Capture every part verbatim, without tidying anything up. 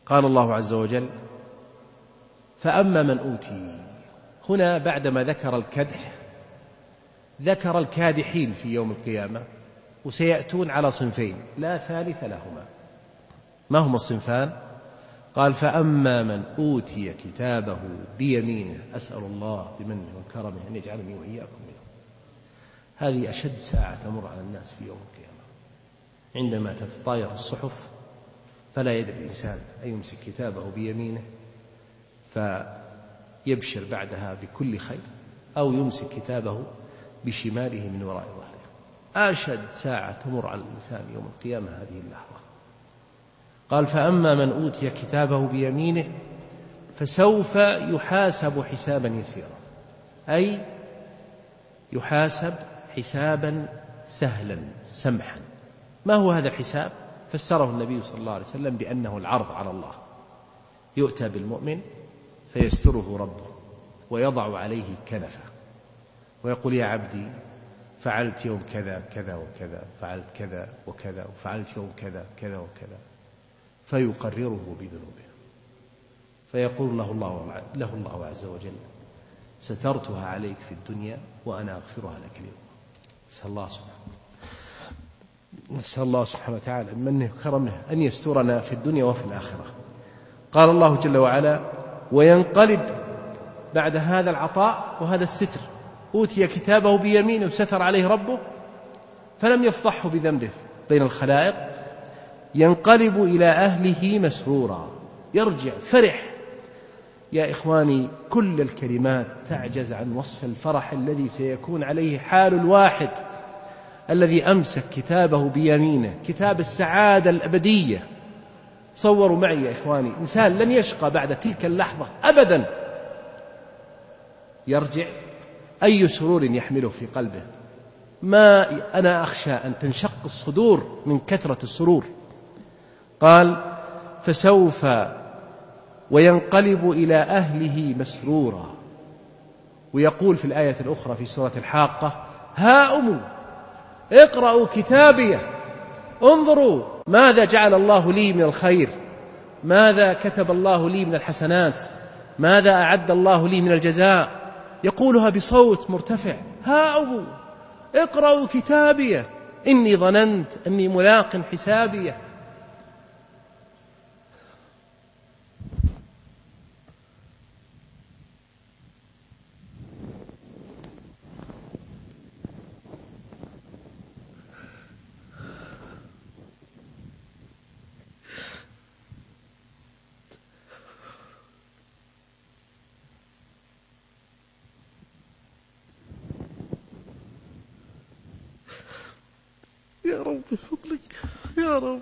قال الله عز وجل: فأما من أوتي. هنا بعدما ذكر الكدح ذكر الكادحين في يوم القيامة، وسيأتون على صنفين لا ثالث لهما. ما هما الصنفان؟ قال: فأما من أوتي كتابه بيمينه. أسأل الله بمنه وكرمه أن يجعلني وإياكم منهم. هذه أشد ساعة تمر على الناس في يوم القيامة، عندما تتطاير الصحف فلا يدري الإنسان أن يمسك كتابه بيمينه فيبشر بعدها بكل خير، أو يمسك كتابه بشماله من وراء ظهره. أشد ساعة تمر على الإنسان يوم القيامة هذه اللحظة. قال: فأما من أوتي كتابه بيمينه فسوف يحاسب حسابا يسيرا، أي يحاسب حسابا سهلا سمحا. ما هو هذا الحساب؟ فسره النبي صلى الله عليه وسلم بأنه العرض على الله. يؤتى بالمؤمن فيستره ربه ويضع عليه كنفه ويقول: يا عبدي فعلت يوم كذا كذا وكذا، فعلت كذا وكذا، وفعلت يوم كذا كذا وكذا، فيقرره بذنوبه، فيقول له الله, له الله عز وجل: سترتها عليك في الدنيا وأنا أغفرها لك اليوم. نسأل الله سبحانه نسأل الله سبحانه وتعالى منه وكرمه أن يسترنا في الدنيا وفي الآخرة. قال الله جل وعلا: وينقلب بعد هذا العطاء وهذا الستر. أوتي كتابه بيمينه وستر عليه ربه فلم يفضحه بذنبه بين الخلائق، ينقلب إلى أهله مسرورا، يرجع فرح. يا إخواني، كل الكلمات تعجز عن وصف الفرح الذي سيكون عليه حال الواحد الذي أمسك كتابه بيمينه، كتاب السعادة الأبدية. تصوروا معي يا إخواني، إنسان لن يشقى بعد تلك اللحظة أبدا، يرجع أي سرور يحمله في قلبه. ما أنا أخشى أن تنشق الصدور من كثرة السرور. قال: فسوف وينقلب إلى أهله مسرورا. ويقول في الآية الأخرى في سورة الحاقة: هاؤم اقرأوا كتابي انظروا ماذا جعل الله لي من الخير، ماذا كتب الله لي من الحسنات، ماذا أعد الله لي من الجزاء. يقولها بصوت مرتفع: هاؤم اقرأوا كتابي إني ظننت أني ملاق حسابي. يا رب بفضلك يا رب.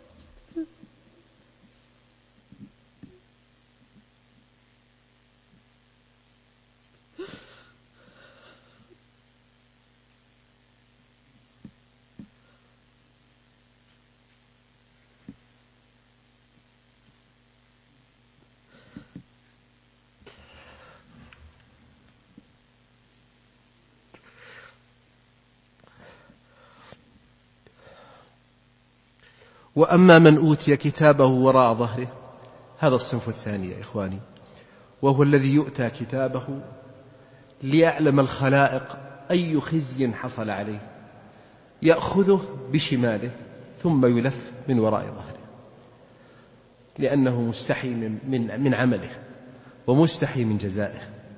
وأما من أوتي كتابه وراء ظهره، هذا الصنف الثاني يا إخواني، وهو الذي يؤتى كتابه ليعلم الخلائق أي خزي حصل عليه، يأخذه بشماله ثم يلف من وراء ظهره، لأنه مستحي من, من, من عمله ومستحي من جزائه.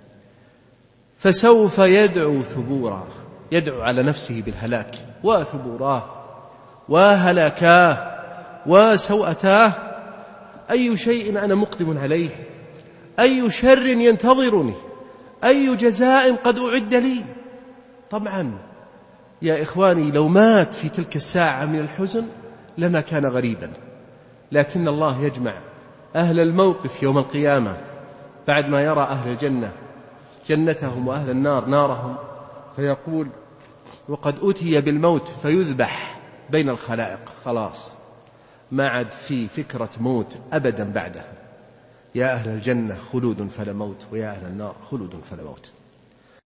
فسوف يدعو ثبورا، يدعو على نفسه بالهلاك، وثبوراه وهلاكاه وسوءتاه. أي شيء أنا مقدم عليه، أي شر ينتظرني، أي جزاء قد أعد لي. طبعا يا إخواني، لو مات في تلك الساعة من الحزن لما كان غريبا، لكن الله يجمع أهل الموقف يوم القيامة بعد ما يرى أهل الجنة جنتهم وأهل النار نارهم، فيقول: وقد أتي بالموت، فيذبح بين الخلائق. خلاص ما عاد في فكرة موت أبدا بعدها. يا أهل الجنة خلود فلا موت، ويا أهل النار خلود فلا موت.